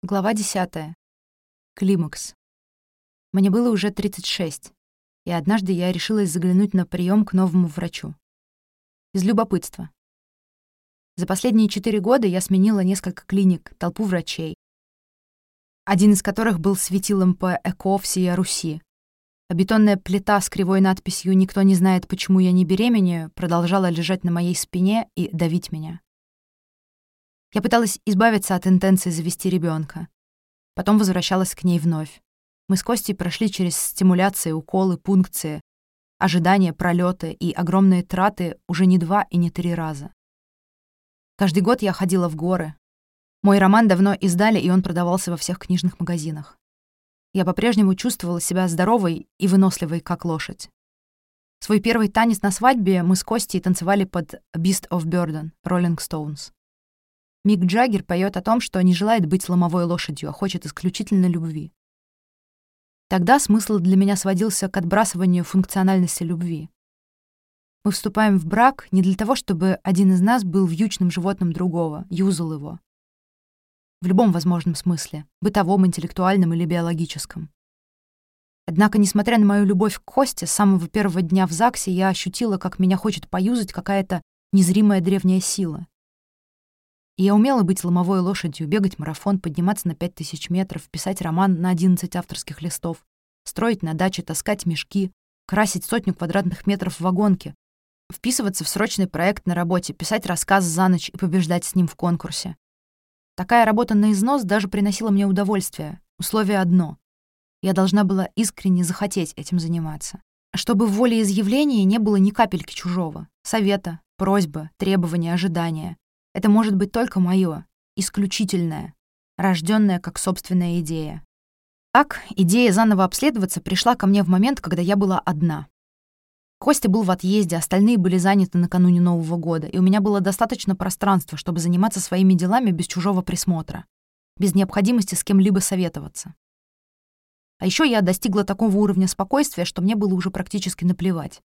Глава 10. Климакс. Мне было уже 36, и однажды я решилась заглянуть на прием к новому врачу. Из любопытства. За последние 4 года я сменила несколько клиник, толпу врачей, один из которых был светилом по ЭКО всей Руси. А бетонная плита с кривой надписью «Никто не знает, почему я не беременею» продолжала лежать на моей спине и давить меня. Я пыталась избавиться от интенции завести ребенка. Потом возвращалась к ней вновь. Мы с Костей прошли через стимуляции, уколы, пункции, ожидания, пролеты и огромные траты уже не 2 и не 3 раза. Каждый год я ходила в горы. Мой роман давно издали, и он продавался во всех книжных магазинах. Я по-прежнему чувствовала себя здоровой и выносливой, как лошадь. Свой первый танец на свадьбе мы с Костей танцевали под «Beast of Burden» Rolling Stones. Мик Джаггер поет о том, что не желает быть ломовой лошадью, а хочет исключительно любви. Тогда смысл для меня сводился к отбрасыванию функциональности любви. Мы вступаем в брак не для того, чтобы один из нас был вьючным животным другого, юзал его. В любом возможном смысле, бытовом, интеллектуальном или биологическом. Однако, несмотря на мою любовь к Косте, с самого первого дня в ЗАГСе я ощутила, как меня хочет поюзать какая-то незримая древняя сила. И я умела быть ломовой лошадью, бегать марафон, подниматься на 5000 метров, писать роман на 11 авторских листов, строить на даче, таскать мешки, красить 100 квадратных метров в вагонке, вписываться в срочный проект на работе, писать рассказ за ночь и побеждать с ним в конкурсе. Такая работа на износ даже приносила мне удовольствие. Условие одно: я должна была искренне захотеть этим заниматься. Чтобы в волеизъявлении не было ни капельки чужого. Совета, просьбы, требования, ожидания. Это может быть только моё, исключительное, рождённое как собственная идея. Так, идея заново обследоваться пришла ко мне в момент, когда я была одна. Костя был в отъезде, остальные были заняты накануне Нового года, и у меня было достаточно пространства, чтобы заниматься своими делами без чужого присмотра, без необходимости с кем-либо советоваться. А ещё я достигла такого уровня спокойствия, что мне было уже практически наплевать.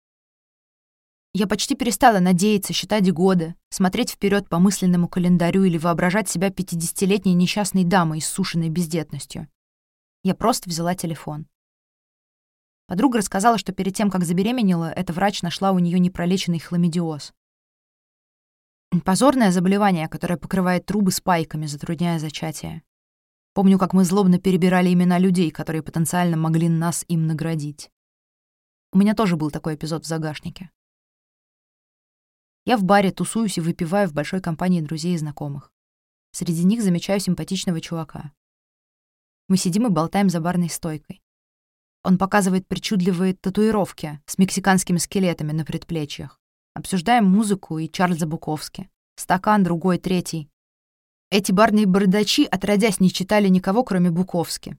Я почти перестала надеяться, считать годы, смотреть вперед по мысленному календарю или воображать себя 50-летней несчастной дамой, иссушенной бездетностью. Я просто взяла телефон. Подруга рассказала, что перед тем, как забеременела, эта врач нашла у нее непролеченный хламидиоз. Позорное заболевание, которое покрывает трубы спайками, затрудняя зачатие. Помню, как мы злобно перебирали имена людей, которые потенциально могли нас им наградить. У меня тоже был такой эпизод в загашнике. Я в баре тусуюсь и выпиваю в большой компании друзей и знакомых. Среди них замечаю симпатичного чувака. Мы сидим и болтаем за барной стойкой. Он показывает причудливые татуировки с мексиканскими скелетами на предплечьях. Обсуждаем музыку и Чарльза Буковски. Стакан, другой, третий. Эти барные бородачи отродясь не читали никого, кроме Буковски.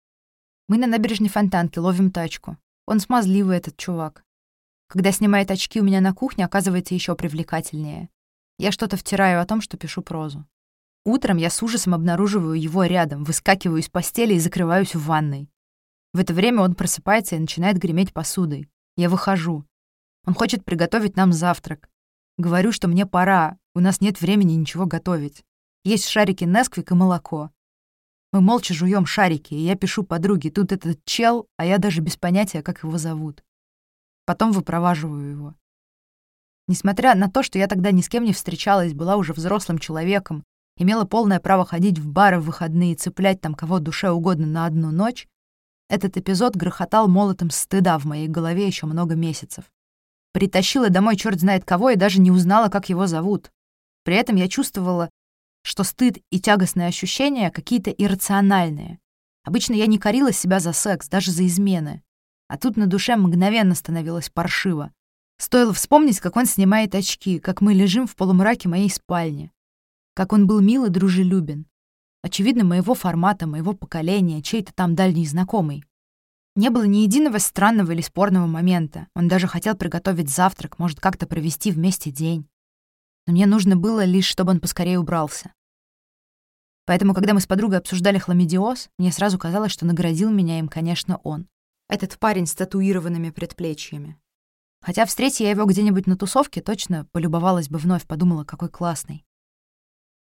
Мы на набережной Фонтанки ловим тачку. Он смазливый, этот чувак. Когда снимает очки у меня на кухне, оказывается еще привлекательнее. Я что-то втираю о том, что пишу прозу. Утром я с ужасом обнаруживаю его рядом, выскакиваю из постели и закрываюсь в ванной. В это время он просыпается и начинает греметь посудой. Я выхожу. Он хочет приготовить нам завтрак. Говорю, что мне пора, у нас нет времени ничего готовить. Есть шарики Несквик и молоко. Мы молча жуем шарики, и я пишу подруге: тут этот чел, а я даже без понятия, как его зовут. Потом выпроваживаю его. Несмотря на то, что я тогда ни с кем не встречалась, была уже взрослым человеком, имела полное право ходить в бары в выходные и цеплять там кого душе угодно на одну ночь, этот эпизод грохотал молотом стыда в моей голове еще много месяцев. Притащила домой черт знает кого и даже не узнала, как его зовут. При этом я чувствовала, что стыд и тягостные ощущения какие-то иррациональные. Обычно я не корила себя за секс, даже за измены. А тут на душе мгновенно становилось паршиво. Стоило вспомнить, как он снимает очки, как мы лежим в полумраке моей спальни. Как он был мил и дружелюбен. Очевидно, моего формата, моего поколения, чей-то там дальний знакомый. Не было ни единого странного или спорного момента. Он даже хотел приготовить завтрак, может, как-то провести вместе день. Но мне нужно было лишь, чтобы он поскорее убрался. Поэтому, когда мы с подругой обсуждали хламидиоз, мне сразу казалось, что наградил меня им, конечно, он. Этот парень с татуированными предплечьями. Хотя встретя я его где-нибудь на тусовке, точно полюбовалась бы вновь, подумала, какой классный.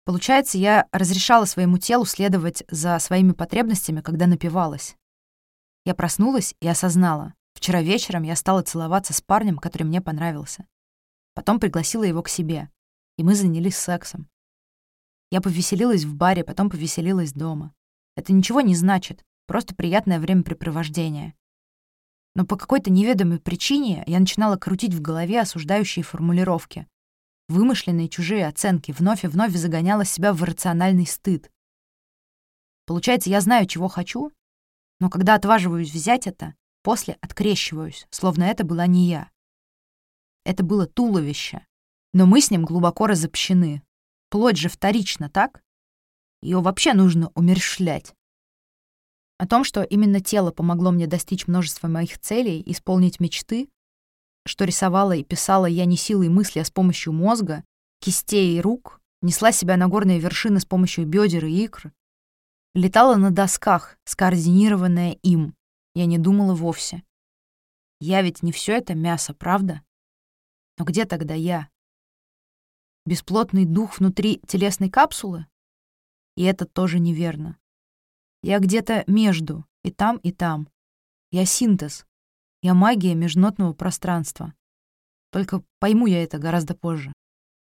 Получается, я разрешала своему телу следовать за своими потребностями, когда напивалась. Я проснулась и осознала. Вчера вечером я стала целоваться с парнем, который мне понравился. Потом пригласила его к себе, и мы занялись сексом. Я повеселилась в баре, потом повеселилась дома. Это ничего не значит, просто приятное времяпрепровождение. Но по какой-то неведомой причине я начинала крутить в голове осуждающие формулировки. Вымышленные чужие оценки, вновь и вновь загоняла себя в иррациональный стыд. Получается, я знаю, чего хочу, но когда отваживаюсь взять это, после открещиваюсь, словно это была не я. Это было туловище, но мы с ним глубоко разобщены. Плоть же вторична, так? Ее вообще нужно умерщвлять. О том, что именно тело помогло мне достичь множества моих целей, исполнить мечты, что рисовала и писала я не силой мысли, а с помощью мозга, кистей и рук, несла себя на горные вершины с помощью бедер и икр, летала на досках, скоординированная им. Я не думала вовсе. Я ведь не все это мясо, правда? Но где тогда я? Бесплотный дух внутри телесной капсулы? И это тоже неверно. Я где-то между, и там, и там. Я синтез. Я магия межнотного пространства. Только пойму я это гораздо позже.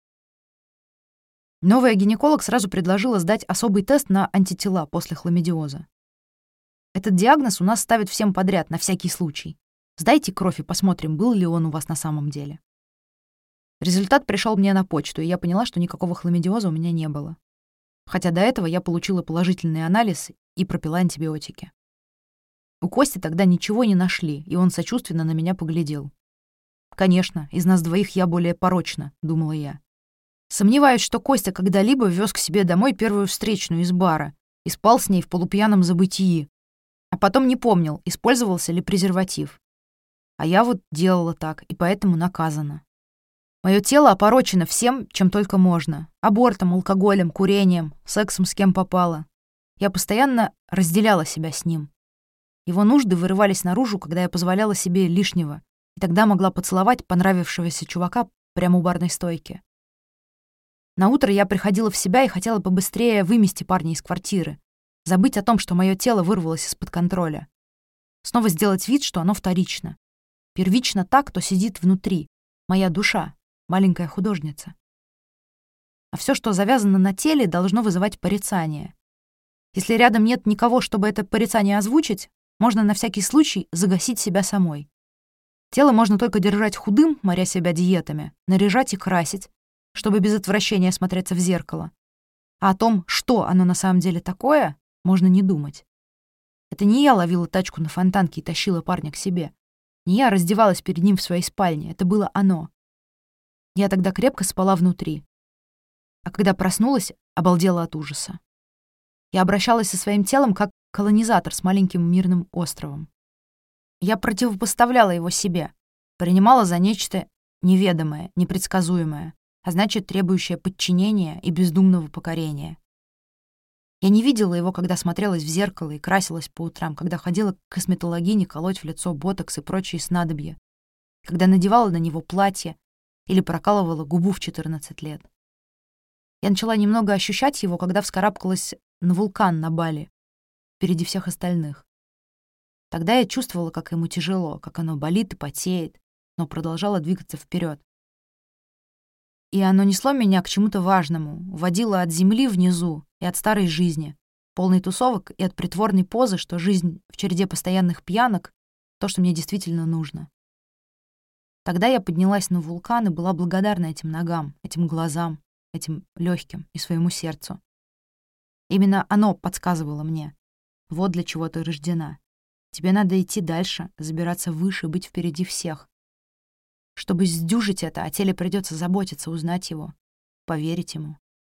Новая гинеколог сразу предложила сдать особый тест на антитела после хламидиоза. Этот диагноз у нас ставят всем подряд, на всякий случай. Сдайте кровь и посмотрим, был ли он у вас на самом деле. Результат пришел мне на почту, и я поняла, что никакого хламидиоза у меня не было. Хотя до этого я получила положительный анализ и пропила антибиотики. У Кости тогда ничего не нашли, и он сочувственно на меня поглядел. «Конечно, из нас двоих я более порочна», — думала я. Сомневаюсь, что Костя когда-либо вез к себе домой первую встречную из бара и спал с ней в полупьяном забытии, а потом не помнил, использовался ли презерватив. А я вот делала так, и поэтому наказана. Мое тело опорочено всем, чем только можно. Абортом, алкоголем, курением, сексом с кем попало. Я постоянно разделяла себя с ним. Его нужды вырывались наружу, когда я позволяла себе лишнего, и тогда могла поцеловать понравившегося чувака прямо у барной стойки. Наутро я приходила в себя и хотела побыстрее вымести парня из квартиры, забыть о том, что мое тело вырвалось из-под контроля. Снова сделать вид, что оно вторично. Первично та, кто сидит внутри, моя душа, маленькая художница. А все, что завязано на теле, должно вызывать порицание. Если рядом нет никого, чтобы это порицание озвучить, можно на всякий случай загасить себя самой. Тело можно только держать худым, моря себя диетами, наряжать и красить, чтобы без отвращения смотреться в зеркало. А о том, что оно на самом деле такое, можно не думать. Это не я ловила тачку на Фонтанке и тащила парня к себе. Не я раздевалась перед ним в своей спальне, это было оно. Я тогда крепко спала внутри. А когда проснулась, обалдела от ужаса. Я обращалась со своим телом как колонизатор с маленьким мирным островом. Я противопоставляла его себе, принимала за нечто неведомое, непредсказуемое, а значит, требующее подчинения и бездумного покорения. Я не видела его, когда смотрелась в зеркало и красилась по утрам, когда ходила к косметологине колоть в лицо ботокс и прочие снадобья, когда надевала на него платье или прокалывала губу в 14 лет. Я начала немного ощущать его, когда вскарабкалась на вулкан на Бали, впереди всех остальных. Тогда я чувствовала, как ему тяжело, как оно болит и потеет, но продолжала двигаться вперед. И оно несло меня к чему-то важному, уводило от земли внизу и от старой жизни, полной тусовок и от притворной позы, что жизнь в череде постоянных пьянок — то, что мне действительно нужно. Тогда я поднялась на вулкан и была благодарна этим ногам, этим глазам, этим легким и своему сердцу. Именно оно подсказывало мне: вот для чего ты рождена. Тебе надо идти дальше, забираться выше, быть впереди всех. Чтобы сдюжить это, о теле придется заботиться, узнать его, поверить ему.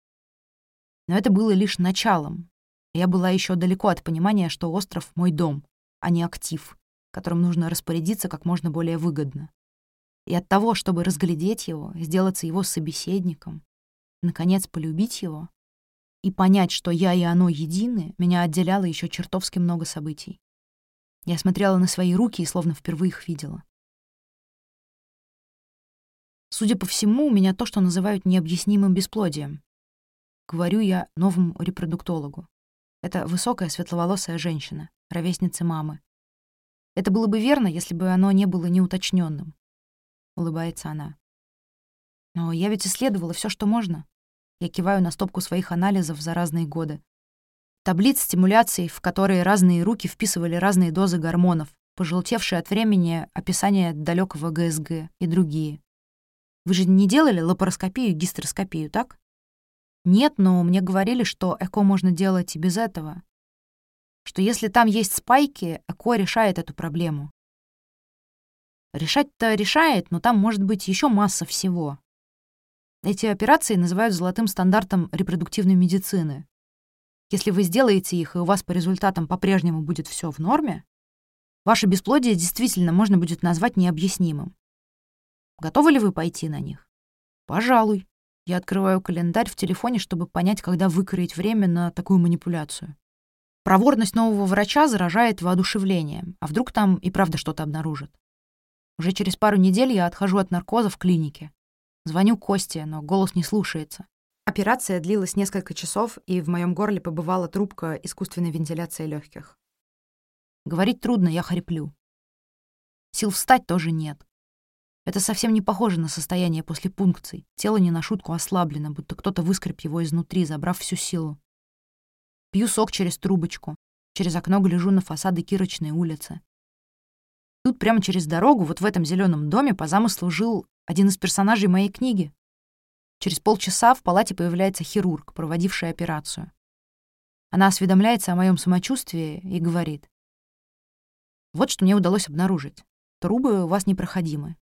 Но это было лишь началом. Я была еще далеко от понимания, что остров — мой дом, а не актив, которым нужно распорядиться как можно более выгодно. И от того, чтобы разглядеть его, сделаться его собеседником, наконец полюбить его и понять, что я и оно едины, меня отделяло еще чертовски много событий. Я смотрела на свои руки и словно впервые их видела. Судя по всему, у меня то, что называют необъяснимым бесплодием. говорю я новому репродуктологу. Это высокая светловолосая женщина, ровесница мамы. Это было бы верно, если бы оно не было неуточненным. Улыбается она. Но я ведь исследовала все, что можно. Я киваю на стопку своих анализов за разные годы. Таблиц стимуляций, в которые разные руки вписывали разные дозы гормонов, пожелтевшие от времени описания далекого ГСГ и другие. Вы же не делали лапароскопию и гистероскопию, так? Нет, но мне говорили, что ЭКО можно делать и без этого. Что если там есть спайки, ЭКО решает эту проблему. Решать-то решает, но там может быть еще масса всего. Эти операции называют золотым стандартом репродуктивной медицины. Если вы сделаете их, и у вас по результатам по-прежнему будет все в норме, ваше бесплодие действительно можно будет назвать необъяснимым. Готовы ли вы пойти на них? Пожалуй. Я открываю календарь в телефоне, чтобы понять, когда выкроить время на такую манипуляцию. Проворность нового врача заражает воодушевлением, а вдруг там и правда что-то обнаружат. Уже через пару недель я отхожу от наркоза в клинике. Звоню Косте, но голос не слушается. Операция длилась несколько часов, и в моем горле побывала трубка искусственной вентиляции легких. Говорить трудно, я хриплю. Сил встать тоже нет. Это совсем не похоже на состояние после пункций. Тело не на шутку ослаблено, будто кто-то выскреб его изнутри, забрав всю силу. Пью сок через трубочку. Через окно гляжу на фасады Кирочной улицы. Тут прямо через дорогу, вот в этом зеленом доме, по замыслу жил один из персонажей моей книги. Через полчаса в палате появляется хирург, проводивший операцию. Она осведомляется о моем самочувствии и говорит: «Вот что мне удалось обнаружить. Трубы у вас непроходимы.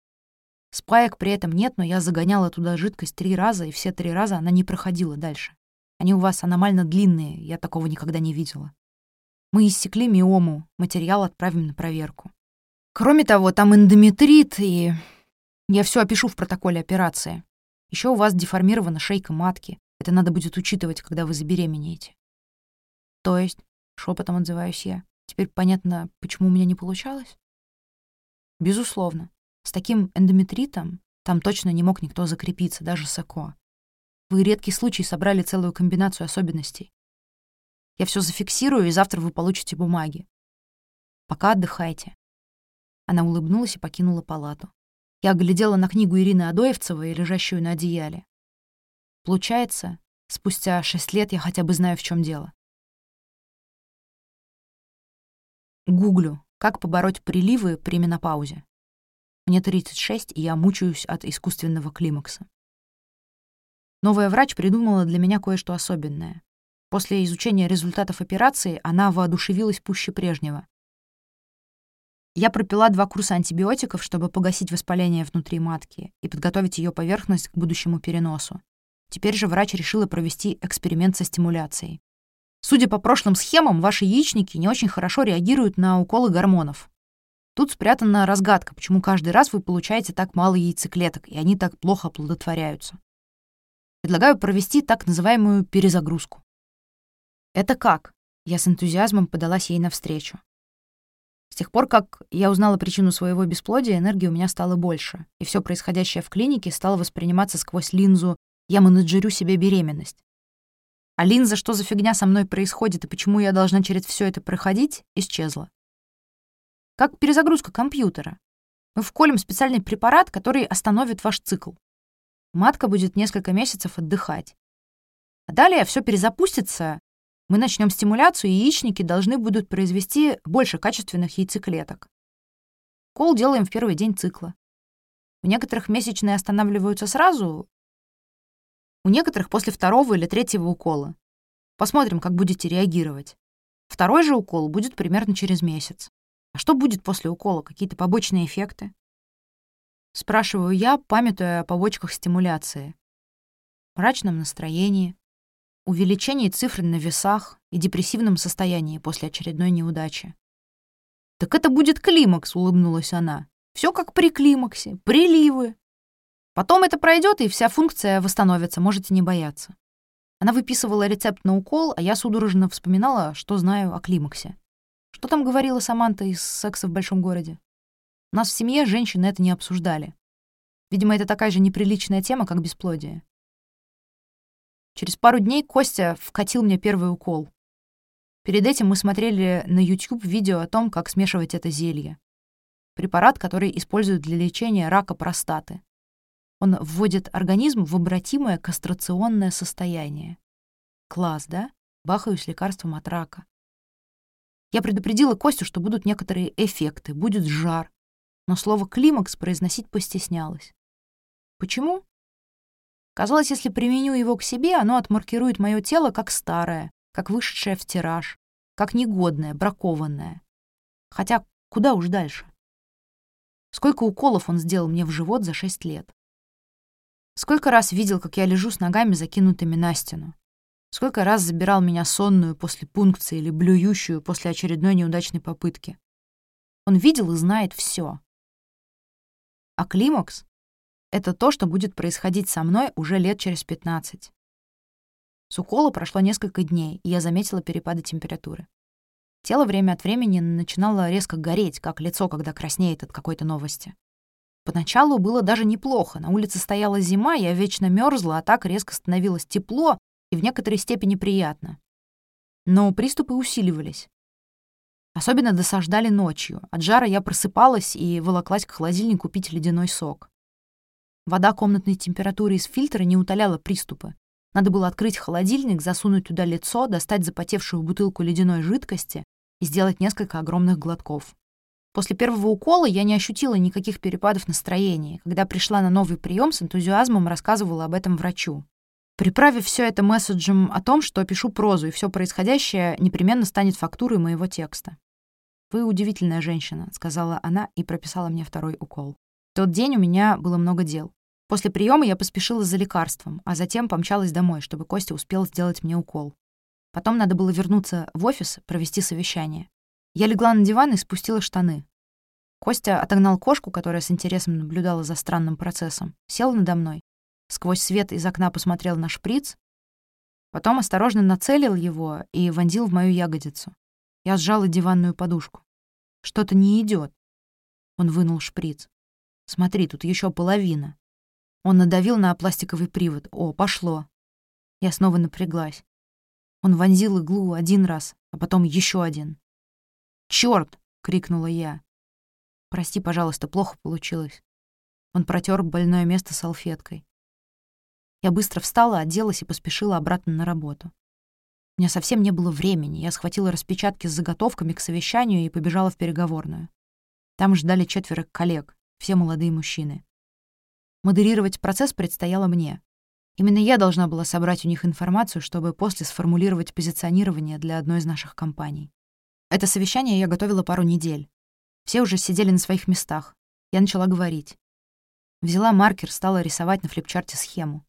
Спаек при этом нет, но я загоняла туда жидкость 3 раза, и все 3 раза она не проходила дальше. Они у вас аномально длинные, я такого никогда не видела. Мы иссекли миому, материал отправим на проверку. Кроме того, там эндометрит, и я все опишу в протоколе операции. Еще у вас деформирована шейка матки. Это надо будет учитывать, когда вы забеременеете». «То есть?» — шепотом отзываюсь я. «Теперь понятно, почему у меня не получалось?» «Безусловно. С таким эндометритом там точно не мог никто закрепиться, даже с ЭКО. Вы редкий случай собрали целую комбинацию особенностей. Я все зафиксирую, и завтра вы получите бумаги. Пока отдыхайте». Она улыбнулась и покинула палату. Я глядела на книгу Ирины Адоевцевой, лежащую на одеяле. Получается, спустя 6 лет я хотя бы знаю, в чем дело. Гуглю, как побороть приливы при менопаузе. Мне 36, и я мучаюсь от искусственного климакса. Новая врач придумала для меня кое-что особенное. После изучения результатов операции она воодушевилась пуще прежнего. Я пропила 2 курса антибиотиков, чтобы погасить воспаление внутри матки и подготовить ее поверхность к будущему переносу. Теперь же врач решила провести эксперимент со стимуляцией. Судя по прошлым схемам, ваши яичники не очень хорошо реагируют на уколы гормонов. Тут спрятана разгадка, почему каждый раз вы получаете так мало яйцеклеток, и они так плохо оплодотворяются. Предлагаю провести так называемую перезагрузку. Это как? Я с энтузиазмом подалась ей навстречу. С тех пор, как я узнала причину своего бесплодия, энергии у меня стало больше, и все происходящее в клинике стало восприниматься сквозь линзу «я менеджерю себе беременность». А линза «что за фигня со мной происходит и почему я должна через все это проходить» исчезла. Как перезагрузка компьютера. Мы вколем специальный препарат, который остановит ваш цикл. Матка будет несколько месяцев отдыхать. А далее все перезапустится, мы начнем стимуляцию, и яичники должны будут произвести больше качественных яйцеклеток. Укол делаем в первый день цикла. У некоторых месячные останавливаются сразу, у некоторых после 2-го или 3-го укола. Посмотрим, как будете реагировать. 2-й же укол будет примерно через месяц. А что будет после укола? Какие-то побочные эффекты? Спрашиваю я, памятуя о побочках стимуляции. Мрачном настроении, увеличении цифр на весах и депрессивном состоянии после очередной неудачи. «Так это будет климакс», — улыбнулась она. «Все как при климаксе, приливы. Потом это пройдет, и вся функция восстановится, можете не бояться». Она выписывала рецепт на укол, а я судорожно вспоминала, что знаю о климаксе. Что там говорила Саманта из «Секса в большом городе»? У нас в семье женщины это не обсуждали. Видимо, это такая же неприличная тема, как бесплодие. Через пару дней Костя вкатил мне первый укол. Перед этим мы смотрели на YouTube видео о том, как смешивать это зелье. Препарат, который используют для лечения рака простаты. Он вводит организм в обратимое кастрационное состояние. Класс, да? Бахаюсь лекарством от рака. Я предупредила Костю, что будут некоторые эффекты, будет жар. Но слово «климакс» произносить постеснялась. Почему? Казалось, если применю его к себе, оно отмаркирует мое тело как старое, как вышедшее в тираж, как негодное, бракованное. Хотя куда уж дальше? Сколько уколов он сделал мне в живот за 6 лет? Сколько раз видел, как я лежу с ногами, закинутыми на стену? Сколько раз забирал меня сонную после пункции или блюющую после очередной неудачной попытки? Он видел и знает все. А климакс — это то, что будет происходить со мной уже лет через 15. С укола прошло несколько дней, и я заметила перепады температуры. Тело время от времени начинало резко гореть, как лицо, когда краснеет от какой-то новости. Поначалу было даже неплохо. На улице стояла зима, я вечно мерзла, а так резко становилось тепло и в некоторой степени приятно. Но приступы усиливались. Особенно досаждали ночью. От жара я просыпалась и волоклась к холодильнику пить ледяной сок. Вода комнатной температуры из фильтра не утоляла приступы. Надо было открыть холодильник, засунуть туда лицо, достать запотевшую бутылку ледяной жидкости и сделать несколько огромных глотков. После первого укола я не ощутила никаких перепадов настроения. Когда пришла на новый прием, с энтузиазмом рассказывала об этом врачу. Приправив все это месседжем о том, что пишу прозу, и все происходящее непременно станет фактурой моего текста. «Вы удивительная женщина», — сказала она и прописала мне второй укол. В тот день у меня было много дел. После приема я поспешила за лекарством, а затем помчалась домой, чтобы Костя успел сделать мне укол. Потом надо было вернуться в офис, провести совещание. Я легла на диван и спустила штаны. Костя отогнал кошку, которая с интересом наблюдала за странным процессом, сел надо мной, сквозь свет из окна посмотрел на шприц, потом осторожно нацелил его и вонзил в мою ягодицу. Я сжала диванную подушку. «Что-то не идет. Он вынул шприц. «Смотри, тут еще половина». Он надавил на пластиковый привод. «О, пошло». Я снова напряглась. Он вонзил иглу один раз, а потом еще один. «Чёрт!» — крикнула я. «Прости, пожалуйста, плохо получилось». Он протер больное место салфеткой. Я быстро встала, оделась и поспешила обратно на работу. У меня совсем не было времени. Я схватила распечатки с заготовками к совещанию и побежала в переговорную. Там ждали 4 коллег, все молодые мужчины. Модерировать процесс предстояло мне. Именно я должна была собрать у них информацию, чтобы после сформулировать позиционирование для одной из наших компаний. Это совещание я готовила пару недель. Все уже сидели на своих местах. Я начала говорить. Взяла маркер, стала рисовать на флипчарте схему.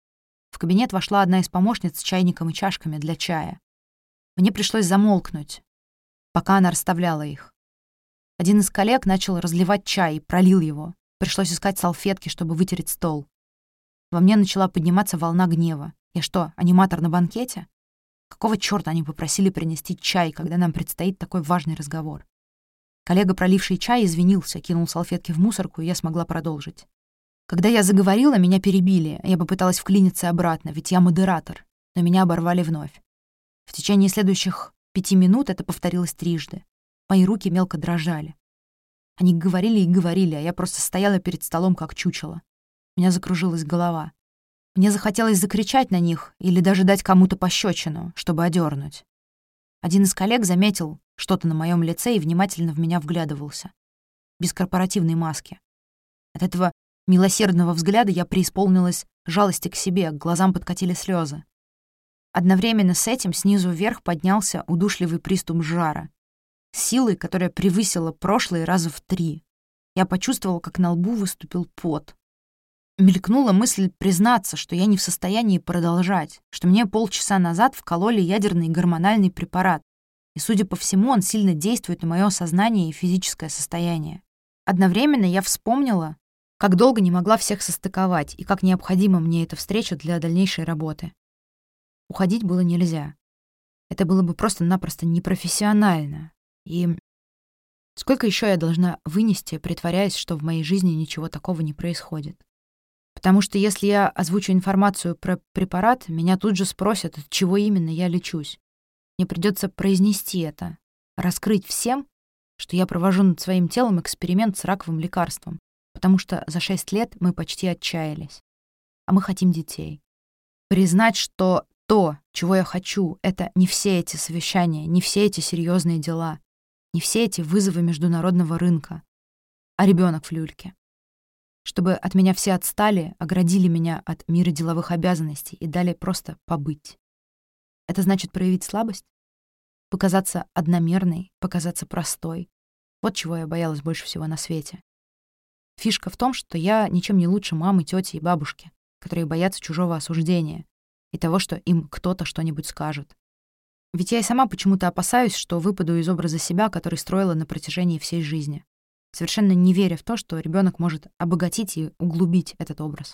В кабинет вошла одна из помощниц с чайником и чашками для чая. Мне пришлось замолкнуть, пока она расставляла их. Один из коллег начал разливать чай и пролил его. Пришлось искать салфетки, чтобы вытереть стол. Во мне начала подниматься волна гнева. Я что, аниматор на банкете? Какого чёрта они попросили принести чай, когда нам предстоит такой важный разговор? Коллега, проливший чай, извинился, кинул салфетки в мусорку, и я смогла продолжить. Когда я заговорила, меня перебили. Я попыталась вклиниться обратно, ведь я модератор, но меня оборвали вновь. В течение следующих 5 минут это повторилось трижды. Мои руки мелко дрожали. Они говорили и говорили, а я просто стояла перед столом, как чучело. У меня закружилась голова. Мне захотелось закричать на них или даже дать кому-то пощечину, чтобы одернуть. Один из коллег заметил что-то на моем лице и внимательно в меня вглядывался. Без корпоративной маски. От этого милосердного взгляда я преисполнилась жалости к себе, к глазам подкатили слезы. Одновременно с этим снизу вверх поднялся удушливый приступ жара. С силой, которая превысила прошлые раза в 3. Я почувствовала, как на лбу выступил пот. Мелькнула мысль признаться, что я не в состоянии продолжать, что мне полчаса назад вкололи ядерный гормональный препарат, и, судя по всему, он сильно действует на мое сознание и физическое состояние. Одновременно я вспомнила, как долго не могла всех состыковать и как необходима мне эта встреча для дальнейшей работы. Уходить было нельзя. Это было бы просто-напросто непрофессионально. И сколько еще я должна вынести, притворяясь, что в моей жизни ничего такого не происходит? Потому что если я озвучу информацию про препарат, меня тут же спросят, от чего именно я лечусь. Мне придется произнести это, раскрыть всем, что я провожу над своим телом эксперимент с раковым лекарством, потому что за 6 лет мы почти отчаялись. А мы хотим детей. Признать, что то, чего я хочу, это не все эти совещания, не все эти серьезные дела, не все эти вызовы международного рынка, а ребенок в люльке. Чтобы от меня все отстали, оградили меня от мира деловых обязанностей и дали просто побыть. Это значит проявить слабость? Показаться одномерной, показаться простой. Вот чего я боялась больше всего на свете. Фишка в том, что я ничем не лучше мамы, тети и бабушки, которые боятся чужого осуждения и того, что им кто-то что-нибудь скажет. Ведь я и сама почему-то опасаюсь, что выпаду из образа себя, который строила на протяжении всей жизни, совершенно не веря в то, что ребенок может обогатить и углубить этот образ.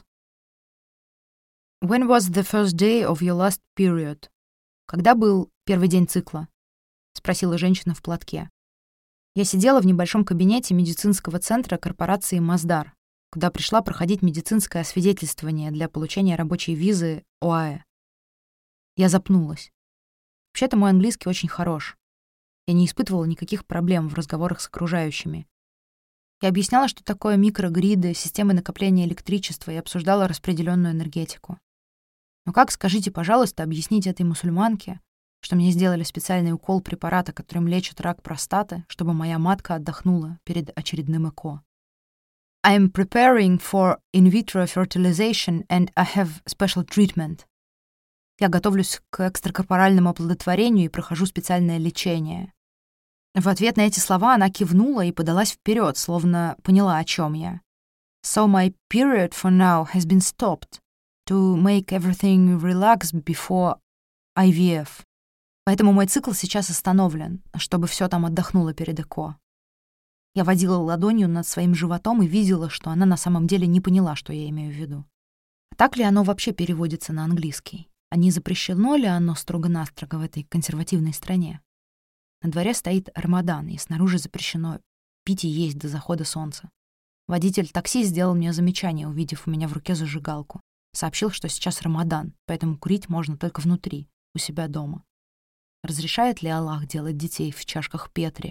When was the first day of your last period? Когда был первый день цикла? Спросила женщина в платке. Я сидела в небольшом кабинете медицинского центра корпорации Масдар, куда пришла проходить медицинское освидетельствование для получения рабочей визы ОАЭ. Я запнулась. Вообще-то мой английский очень хорош. Я не испытывала никаких проблем в разговорах с окружающими. Я объясняла, что такое микрогриды, системы накопления электричества и обсуждала распределенную энергетику. Но как, скажите, пожалуйста, объяснить этой мусульманке, что мне сделали специальный укол препарата, которым лечат рак простаты, чтобы моя матка отдохнула перед очередным ЭКО? I'm preparing for in vitro fertilization and I have special treatment. Я готовлюсь к экстракорпоральному оплодотворению и прохожу специальное лечение. В ответ на эти слова она кивнула и подалась вперед, словно поняла, о чем я. So my period for now has been stopped to make everything relax before IVF. Поэтому мой цикл сейчас остановлен, чтобы все там отдохнуло перед ЭКО. Я водила ладонью над своим животом и видела, что она на самом деле не поняла, что я имею в виду. А так ли оно вообще переводится на английский? А не запрещено ли оно строго-настрого в этой консервативной стране? На дворе стоит Рамадан, и снаружи запрещено пить и есть до захода солнца. Водитель такси сделал мне замечание, увидев у меня в руке зажигалку. Сообщил, что сейчас Рамадан, поэтому курить можно только внутри, у себя дома. Разрешает ли Аллах делать детей в чашках Петри?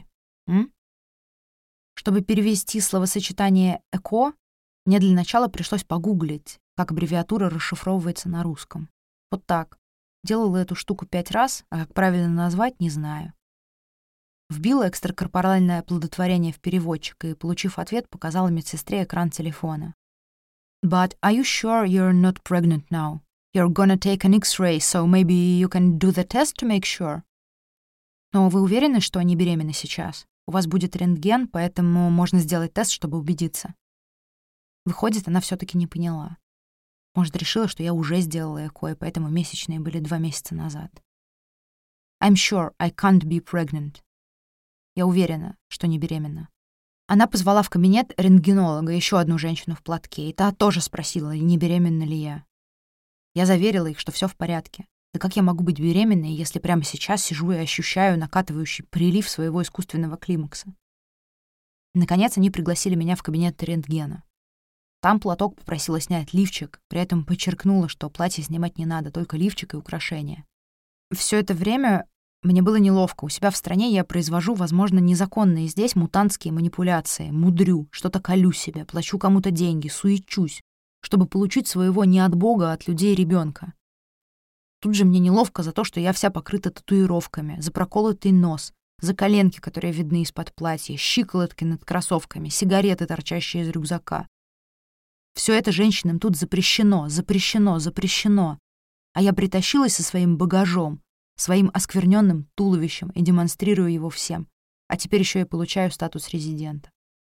Чтобы перевести словосочетание «эко», мне для начала пришлось погуглить, как аббревиатура расшифровывается на русском. Вот так. Делала эту штуку 5 раз, а как правильно назвать, не знаю. Вбила экстракорпоральное оплодотворение в переводчик и, получив ответ, показала медсестре экран телефона. But are you sure you're not pregnant now? You're gonna take an X-ray, so maybe you can do the test to make sure. Но вы уверены, что не беременны сейчас? У вас будет рентген, поэтому можно сделать тест, чтобы убедиться. Выходит, она все-таки не поняла. Может, решила, что я уже сделала ЭКО, и поэтому месячные были 2 месяца назад. I'm sure I can't be pregnant. Я уверена, что не беременна. Она позвала в кабинет рентгенолога, еще одну женщину в платке, и та тоже спросила, не беременна ли я. Я заверила их, что все в порядке. Да как я могу быть беременной, если прямо сейчас сижу и ощущаю накатывающий прилив своего искусственного климакса? Наконец они пригласили меня в кабинет рентгена. Там платок попросила снять лифчик, при этом подчеркнула, что платье снимать не надо, только лифчик и украшения. Все это время мне было неловко. У себя в стране я произвожу, возможно, незаконные здесь мутантские манипуляции, мудрю, что-то колю себе, плачу кому-то деньги, суечусь, чтобы получить своего не от Бога, а от людей ребенка. Тут же мне неловко за то, что я вся покрыта татуировками, за проколотый нос, за коленки, которые видны из-под платья, щиколотки над кроссовками, сигареты, торчащие из рюкзака. Все это женщинам тут запрещено, запрещено, запрещено. А я притащилась со своим багажом, своим оскверненным туловищем и демонстрирую его всем. А теперь еще и получаю статус резидента.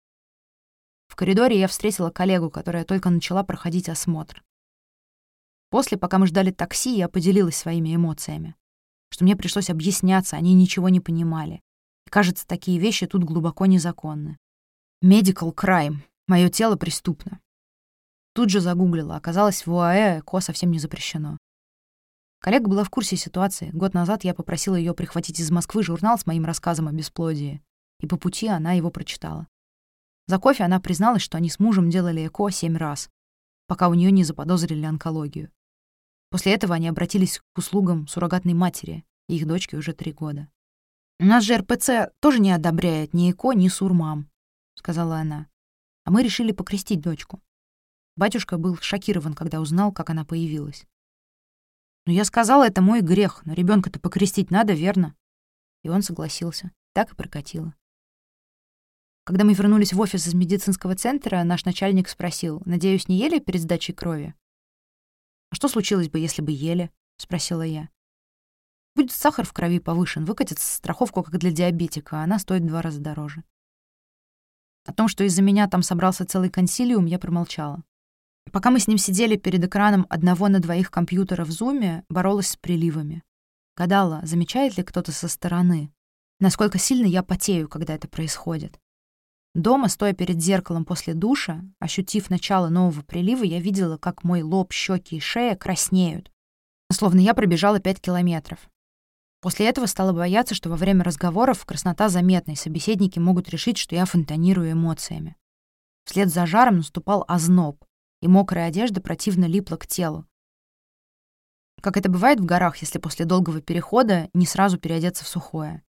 В коридоре я встретила коллегу, которая только начала проходить осмотр. После, пока мы ждали такси, я поделилась своими эмоциями. Что мне пришлось объясняться, они ничего не понимали. И, кажется, такие вещи тут глубоко незаконны. Medical crime. Мое тело преступно. Тут же загуглила. Оказалось, в ОАЭ ЭКО совсем не запрещено. Коллега была в курсе ситуации. Год назад я попросила ее прихватить из Москвы журнал с моим рассказом о бесплодии. И по пути она его прочитала. За кофе она призналась, что они с мужем делали ЭКО 7 раз. пока у нее не заподозрили онкологию. После этого они обратились к услугам суррогатной матери, и их дочке уже 3 года. «У нас же РПЦ тоже не одобряет ни ЭКО, ни СУРМАМ», — сказала она. «А мы решили покрестить дочку». Батюшка был шокирован, когда узнал, как она появилась. «Ну, я сказала, это мой грех, но ребенка-то покрестить надо, верно?» И он согласился. Так и прокатило. Когда мы вернулись в офис из медицинского центра, наш начальник спросил: «Надеюсь, не ели перед сдачей крови?» «А что случилось бы, если бы ели?» — спросила я. «Будет сахар в крови повышен, выкатит страховку, как для диабетика, а она стоит в 2 раза дороже». О том, что из-за меня там собрался целый консилиум, я промолчала. Пока мы с ним сидели перед экраном одного на 2 компьютера в зуме, боролась с приливами. Гадала, замечает ли кто-то со стороны, насколько сильно я потею, когда это происходит. Дома, стоя перед зеркалом после душа, ощутив начало нового прилива, я видела, как мой лоб, щеки и шея краснеют, словно я пробежала 5 километров. После этого стала бояться, что во время разговоров краснота заметна, и собеседники могут решить, что я фонтанирую эмоциями. Вслед за жаром наступал озноб, и мокрая одежда противно липла к телу. Как это бывает в горах, если после долгого перехода не сразу переодеться в сухое.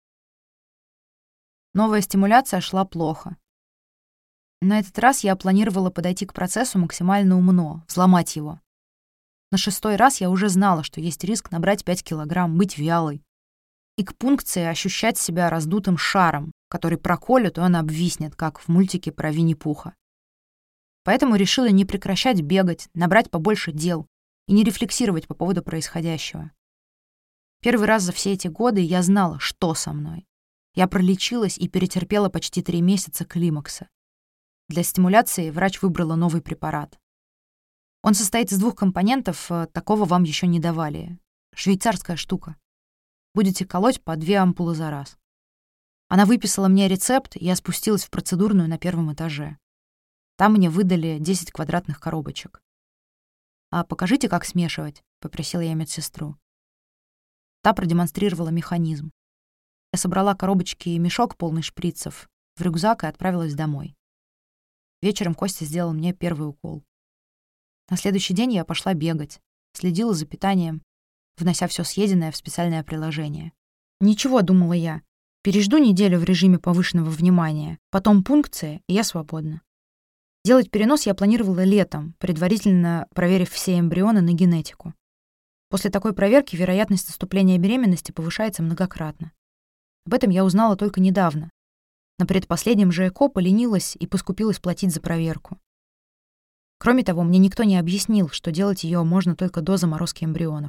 Новая стимуляция шла плохо. На этот раз я планировала подойти к процессу максимально умно, взломать его. На 6-й раз я уже знала, что есть риск набрать 5 килограмм, быть вялой. И к пункции ощущать себя раздутым шаром, который проколет, и он обвиснет, как в мультике про Винни-Пуха. Поэтому решила не прекращать бегать, набрать побольше дел и не рефлексировать по поводу происходящего. Первый раз за все эти годы я знала, что со мной. Я пролечилась и перетерпела почти 3 месяца климакса. Для стимуляции врач выбрала новый препарат. Он состоит из 2 компонентов, такого вам еще не давали. Швейцарская штука. Будете колоть по 2 ампулы за раз. Она выписала мне рецепт, и я спустилась в процедурную на 1-м этаже. Там мне выдали 10 квадратных коробочек. «А покажите, как смешивать», — попросила я медсестру. Та продемонстрировала механизм. Я собрала коробочки и мешок, полный шприцев, в рюкзак и отправилась домой. Вечером Костя сделал мне первый укол. На следующий день я пошла бегать, следила за питанием, внося все съеденное в специальное приложение. «Ничего», — думала я, — «пережду неделю в режиме повышенного внимания, потом пункция, и я свободна». Делать перенос я планировала летом, предварительно проверив все эмбрионы на генетику. После такой проверки вероятность наступления беременности повышается многократно. Об этом я узнала только недавно. На предпоследнем же ЭКО поленилась и поскупилась платить за проверку. Кроме того, мне никто не объяснил, что делать ее можно только до заморозки эмбрионов.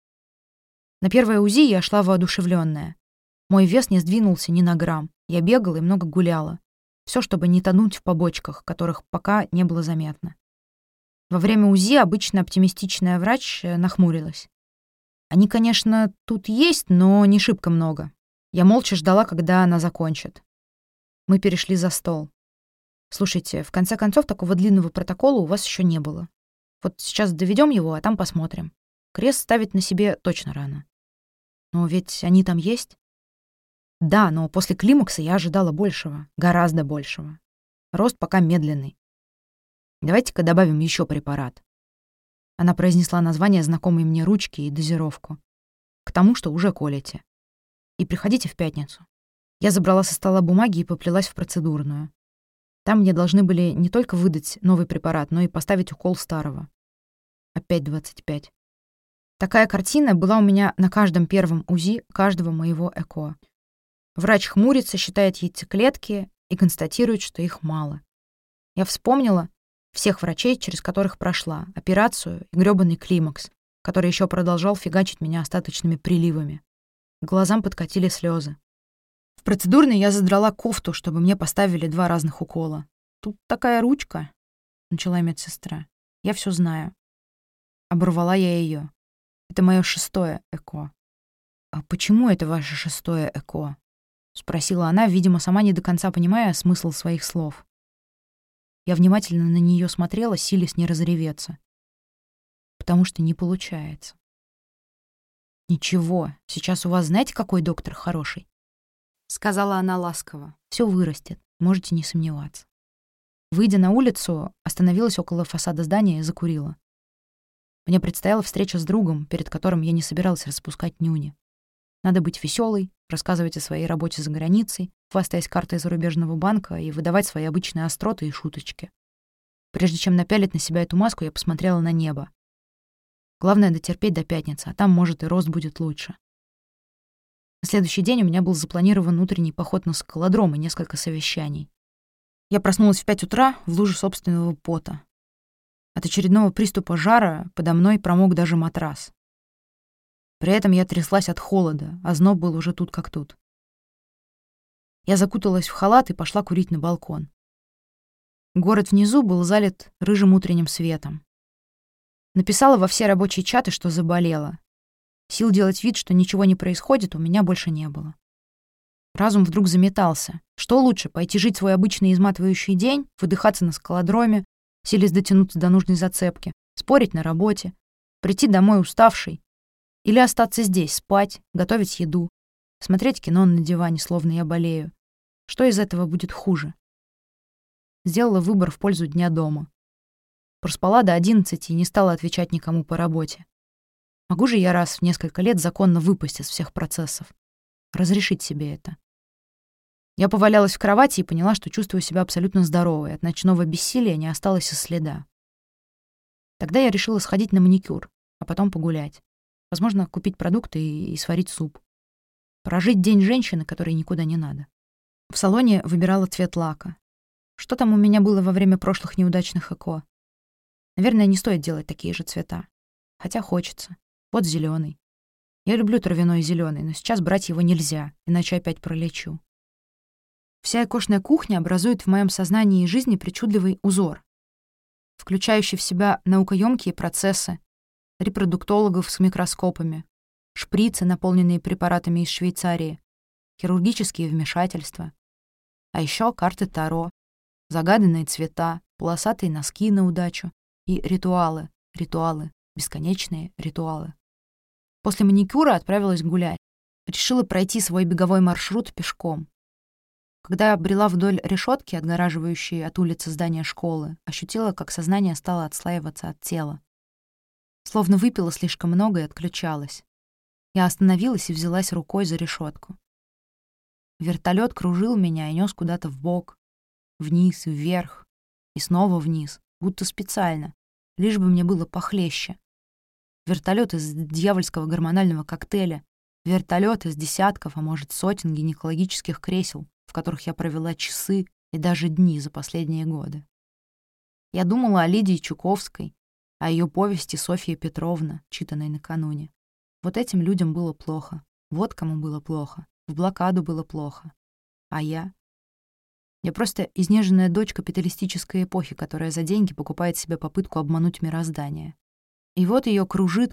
На первое УЗИ я шла воодушевленная. Мой вес не сдвинулся ни на грамм. Я бегала и много гуляла. Все, чтобы не тонуть в побочках, которых пока не было заметно. Во время УЗИ обычно оптимистичная врач нахмурилась. Они, конечно, тут есть, но не шибко много. Я молча ждала, когда она закончит. Мы перешли за стол. «Слушайте, в конце концов, такого длинного протокола у вас еще не было. Вот сейчас доведем его, а там посмотрим. Крест ставить на себе точно рано». «Но ведь они там есть?» «Да, но после климакса я ожидала большего, гораздо большего. Рост пока медленный. Давайте-ка добавим еще препарат». Она произнесла название знакомой мне ручки и дозировку. «К тому, что уже колите. И приходите в пятницу». Я забрала со стола бумаги и поплелась в процедурную. Там мне должны были не только выдать новый препарат, но и поставить укол старого. Опять 25. Такая картина была у меня на каждом первом УЗИ каждого моего ЭКО. Врач хмурится, считает яйцеклетки и констатирует, что их мало. Я вспомнила всех врачей, через которых прошла, операцию и грёбаный климакс, который еще продолжал фигачить меня остаточными приливами. К глазам подкатили слезы. В процедурной я задрала кофту, чтобы мне поставили 2 разных укола. «Тут такая ручка», — начала медсестра. «Я все знаю». Оборвала я ее. «Это мое 6-е ЭКО». «А почему это ваше 6-е ЭКО?» — спросила она, видимо, сама не до конца понимая смысл своих слов. Я внимательно на нее смотрела, силясь не разреветься. «Потому что не получается». «Ничего, сейчас у вас знаете, какой доктор хороший?» — сказала она ласково. «Все вырастет, можете не сомневаться». Выйдя на улицу, остановилась около фасада здания и закурила. Мне предстояла встреча с другом, перед которым я не собиралась распускать нюни. Надо быть веселой, рассказывать о своей работе за границей, хвастаясь картой зарубежного банка и выдавать свои обычные остроты и шуточки. Прежде чем напялить на себя эту маску, я посмотрела на небо. Главное — дотерпеть до пятницы, а там, может, и рост будет лучше. На следующий день у меня был запланирован утренний поход на скалодром и несколько совещаний. Я проснулась в 5 утра в луже собственного пота. От очередного приступа жара подо мной промок даже матрас. При этом я тряслась от холода, а озноб был уже тут как тут. Я закуталась в халат и пошла курить на балкон. Город внизу был залит рыжим утренним светом. Написала во все рабочие чаты, что заболела. Сил делать вид, что ничего не происходит, у меня больше не было. Разум вдруг заметался. Что лучше, пойти жить свой обычный изматывающий день, выдыхаться на скалодроме, силясь дотянуться до нужной зацепки, спорить на работе, прийти домой уставший, или остаться здесь, спать, готовить еду, смотреть кино на диване, словно я болею. Что из этого будет хуже? Сделала выбор в пользу дня дома. Проспала до 11 и не стала отвечать никому по работе. Могу же я раз в несколько лет законно выпасть из всех процессов? Разрешить себе это. Я повалялась в кровати и поняла, что чувствую себя абсолютно здоровой. От ночного бессилия не осталось и следа. Тогда я решила сходить на маникюр, а потом погулять. Возможно, купить продукты и сварить суп. Прожить день женщины, которой никуда не надо. В салоне выбирала цвет лака. Что там у меня было во время прошлых неудачных ЭКО? Наверное, не стоит делать такие же цвета. Хотя хочется. Вот зеленый. Я люблю травяной зеленый, но сейчас брать его нельзя, иначе опять пролечу. Вся экошная кухня образует в моем сознании и жизни причудливый узор, включающий в себя наукоемкие процессы, репродуктологов с микроскопами, шприцы, наполненные препаратами из Швейцарии, хирургические вмешательства, а еще карты Таро, загаданные цвета, полосатые носки на удачу и ритуалы, бесконечные ритуалы. После маникюра отправилась гулять. Решила пройти свой беговой маршрут пешком. Когда я брела вдоль решетки, отгораживающей от улицы здания школы, ощутила, как сознание стало отслаиваться от тела. Словно выпила слишком много и отключалась. Я остановилась и взялась рукой за решетку. Вертолет кружил меня и нес куда-то вбок, вниз, вверх и снова вниз, будто специально, лишь бы мне было похлеще. Вертолет из дьявольского гормонального коктейля, вертолет из десятков, а может сотен гинекологических кресел, в которых я провела часы и даже дни за последние годы. Я думала о Лидии Чуковской, о ее повести «Софья Петровна», читанной накануне. Вот этим людям было плохо, вот кому было плохо, в блокаду было плохо. А я? Я просто изнеженная дочь капиталистической эпохи, которая за деньги покупает себе попытку обмануть мироздание. И вот ее кружит,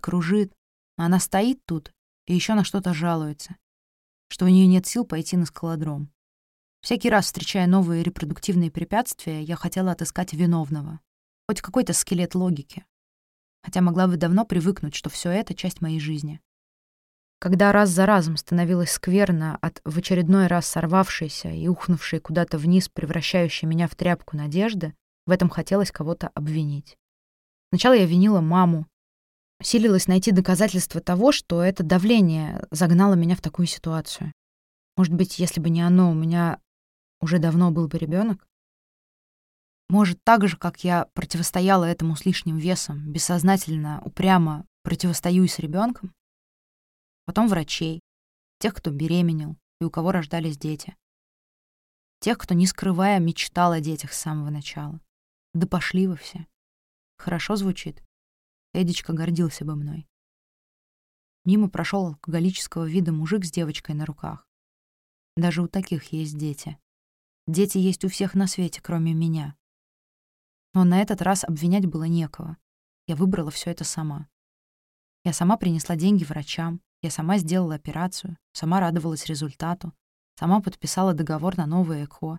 а она стоит тут и еще на что-то жалуется, что у нее нет сил пойти на скалодром. Всякий раз, встречая новые репродуктивные препятствия, я хотела отыскать виновного. Хоть какой-то скелет логики. Хотя могла бы давно привыкнуть, что все это — часть моей жизни. Когда раз за разом становилось скверно от в очередной раз сорвавшейся и ухнувшей куда-то вниз, превращающей меня в тряпку надежды, в этом хотелось кого-то обвинить. Сначала я винила маму, силилась найти доказательства того, что это давление загнало меня в такую ситуацию. Может быть, если бы не оно, у меня уже давно был бы ребенок? Может, так же, как я противостояла этому с лишним весом, бессознательно, упрямо противостою и с ребенком? Потом врачей, тех, кто беременел и у кого рождались дети. Тех, кто, не скрывая, мечтал о детях с самого начала. Да пошли вы все. Хорошо звучит. Эдичка гордился бы мной. Мимо прошел алкоголического вида мужик с девочкой на руках. Даже у таких есть дети. Дети есть у всех на свете, кроме меня. Но на этот раз обвинять было некого. Я выбрала все это сама. Я сама принесла деньги врачам, я сама сделала операцию, сама радовалась результату, сама подписала договор на новое ЭКО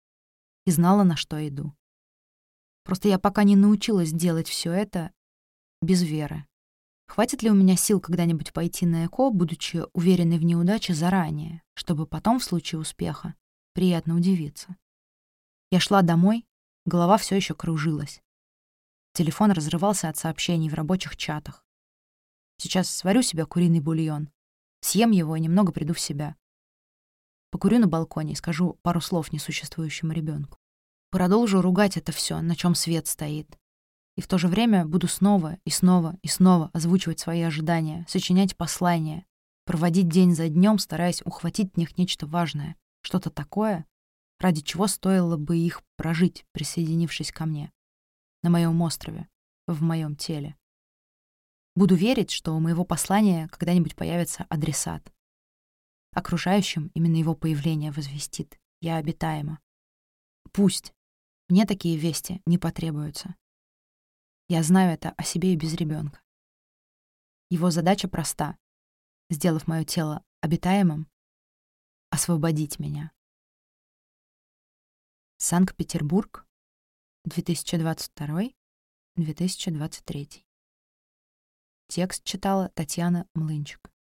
и знала, на что иду. Просто я пока не научилась делать все это без веры. Хватит ли у меня сил когда-нибудь пойти на ЭКО, будучи уверенной в неудаче заранее, чтобы потом, в случае успеха, приятно удивиться? Я шла домой, Голова все еще кружилась. Телефон разрывался от сообщений в рабочих чатах. Сейчас сварю себе куриный бульон, съем его и немного приду в себя. Покурю на балконе и скажу пару слов несуществующему ребенку. Продолжу ругать это все, на чем свет стоит. И в то же время буду снова и снова и снова озвучивать свои ожидания, сочинять послания, проводить день за днем, стараясь ухватить в них нечто важное, что-то такое, ради чего стоило бы их прожить, присоединившись ко мне, на моем острове, в моем теле. Буду верить, что у моего послания когда-нибудь появится адресат. Окружающим именно его появление возвестит: я обитаема. Пусть. Мне такие вести не потребуются. Я знаю это о себе и без ребенка. Его задача проста: сделав мое тело обитаемым, освободить меня. Санкт-Петербург, 2022-2023. Текст читала Татьяна Млынчик.